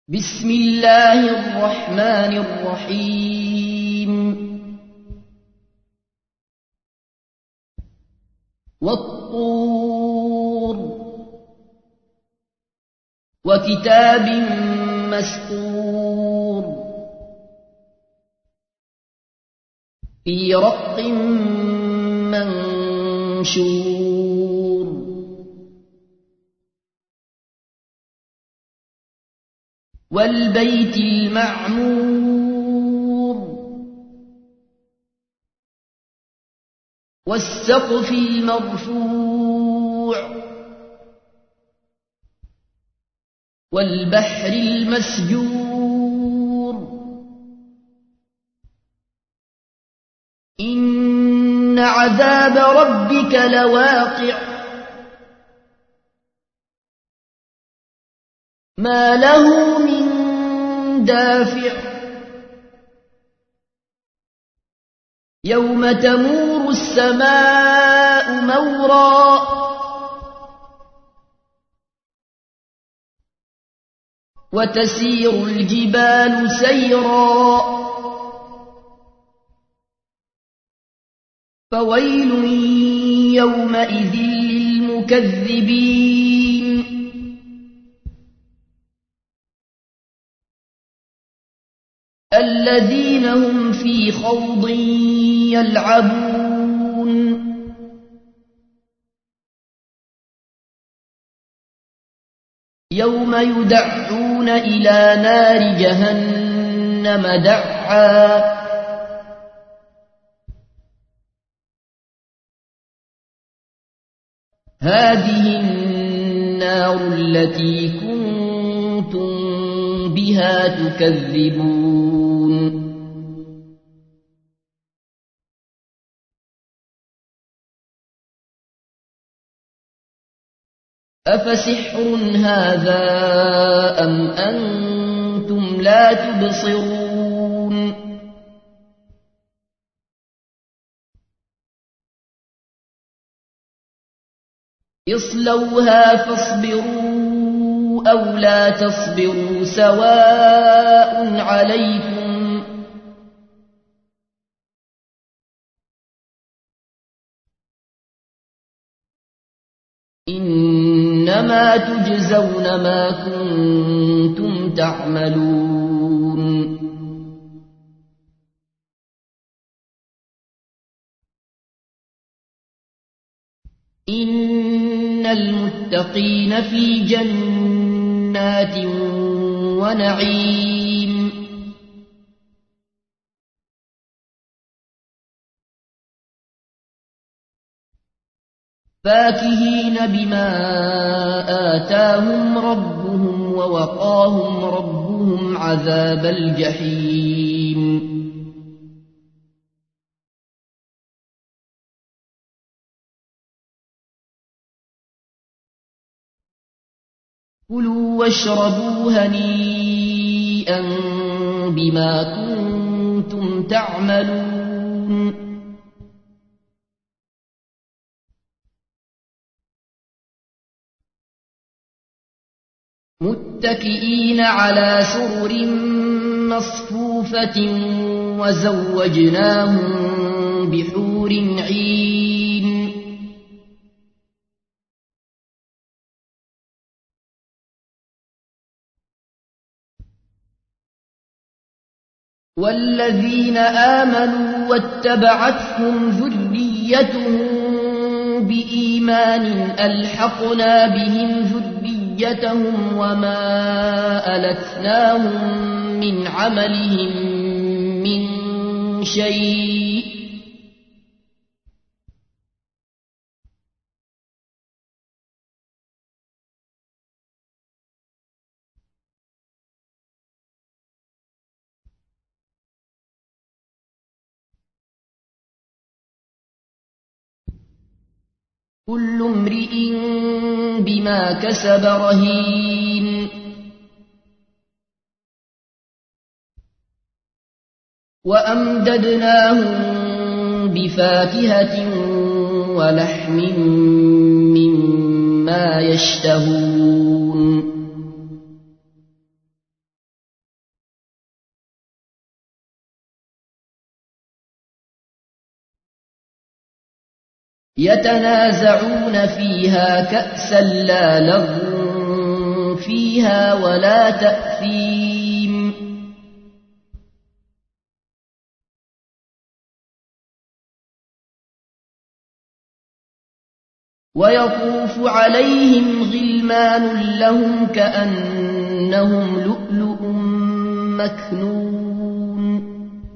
بسم الله الرحمن الرحيم والطور وكتاب مسطور في رق منشور والبيت المعمور والسقف المرفوع والبحر المسجور إن عذاب ربك لواقع ما له من دافع يوم تمور السماء مورا وتسير الجبال سيرا فويل يومئذ للمكذبين الذين هم في خوض يلعبون يوم يدعون إلى نار جهنم دعا هذه النار التي كنتم بها تكذبون أفسحر هذا أم أنتم لا تبصرون اصلوها فاصبروا أو لا تصبروا سواء عليكم إنما تجزون ما كنتم تعملون إن المتقين في جنات ونعيم فاكهين بما آتاهم ربهم ووقاهم ربهم عذاب الجحيم كلوا واشربوا هنيئا بما كنتم تعملون متكئين على سرر مصفوفة وزوجناهم بحور عين والذين آمنوا واتبعتهم ذريتهم بإيمان ألحقنا بهم ذريتهم وما ألتناهم من عملهم من شيء كل امرئ بما كسب رهين وأمددناهم بفاكهة ولحم مما يشتهون يتنازعون فيها كأسا لا لغو فيها ولا تأثيم ويطوف عليهم غلمان لهم كأنهم لؤلؤ مكنون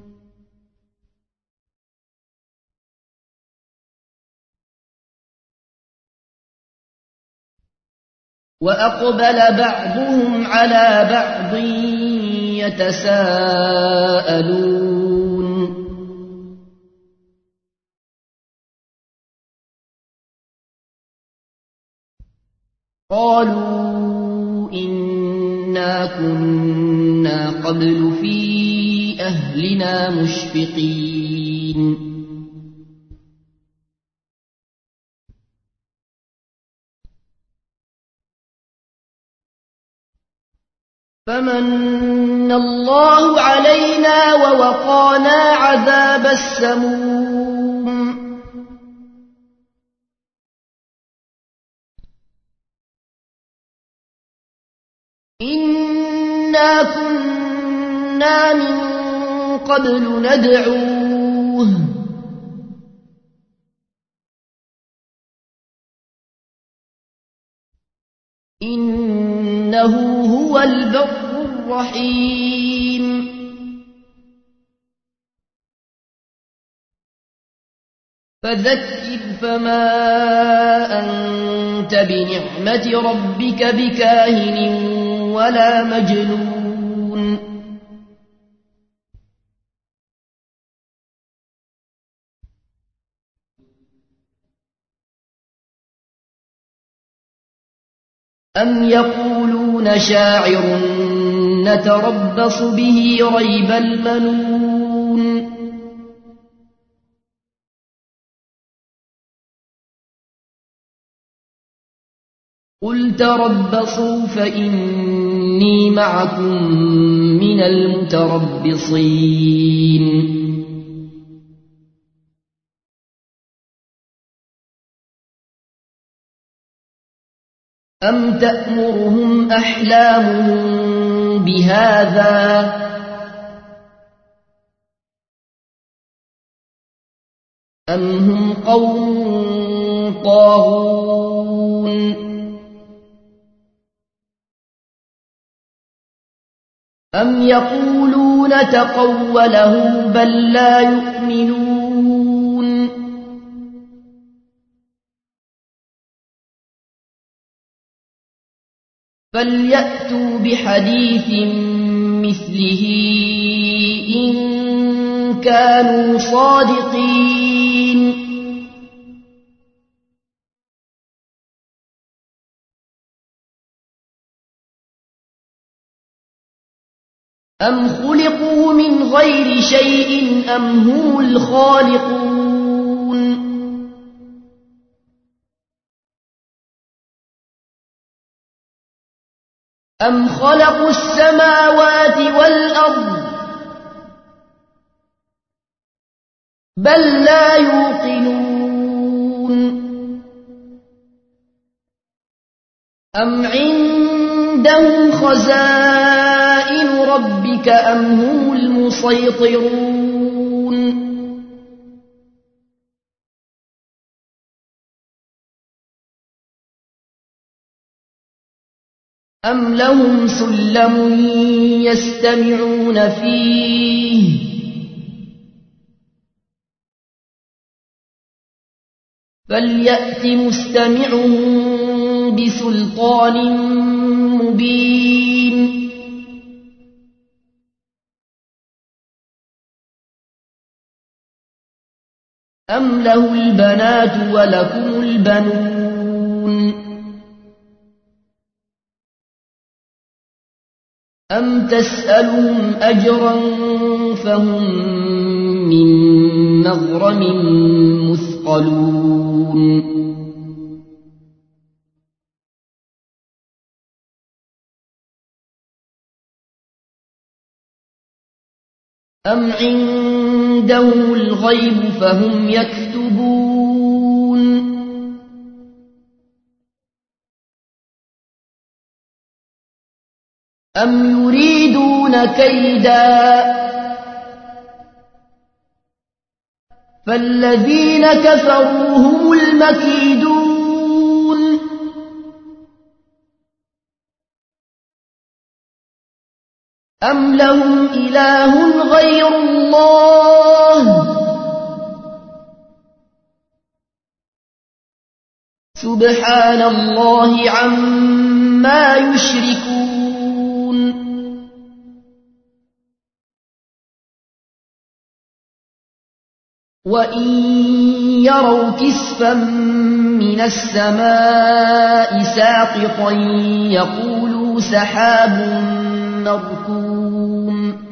وأقبل بعضهم على بعض يتساءلون قالوا إنا كنا قبل في أهلنا مشفقين فمن الله علينا ووقانا عذاب السموم إنا كنا من قبل ندعوه إنه هو البر الرحيم فذكر فما أنت بنعمة ربك بكاهن ولا مجنون أم يقولون شاعر نتربص به ريب المنون قل تربصوا فإني معكم من المتربصين أم تأمرهم أحلامهم بهذا أم هم قوم طاغون أم يقولون تقوله بل لا يؤمنون فليأتوا بحديث مثله إن كانوا صادقين أم خلقوا من غير شيء أم هم الخالقون أم خلقوا السماوات والأرض بل لا يوقنون أم عندهم خزائن ربك أم هم المسيطرون أم لهم سلم يستمعون فيه فليأت مستمعهم بسلطان مبين أم له البنات ولكم البنون أم تسألهم أجرا فهم من مغرم مثقلون أم عندهم الغيب فهم يكتبون أم يريدون كيدا فالذين كفروا هم المكيدون أم لهم إله غير الله سبحان الله عما يشركون وإن يروا كسفا من السماء ساقطا يقولوا سحاب مركوم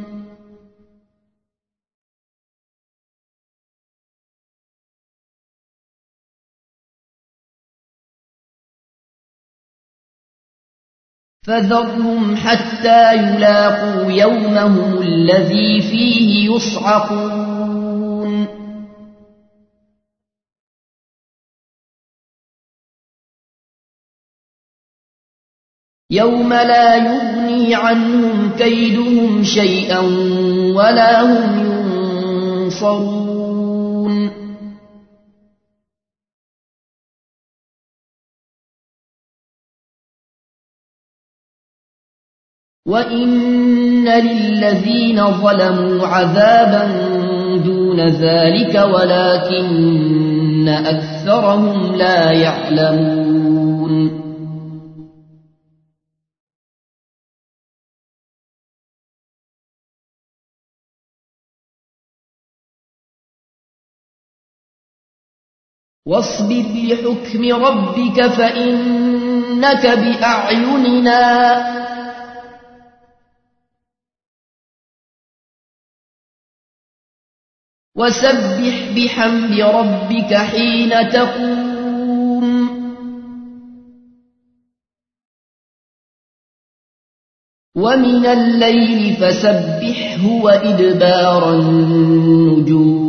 فذرهم حتى يلاقوا يومهم الذي فيه يصعقون يوم لا يغني عنهم كيدهم شيئا ولا هم ينصرون وإن للذين ظلموا عذابا دون ذلك ولكن أكثرهم لا يعلمون واصبر لحكم ربك فإنك بأعيننا وسبح بحمد ربك حين تقوم ومن الليل فسبحه وإدبار النجوم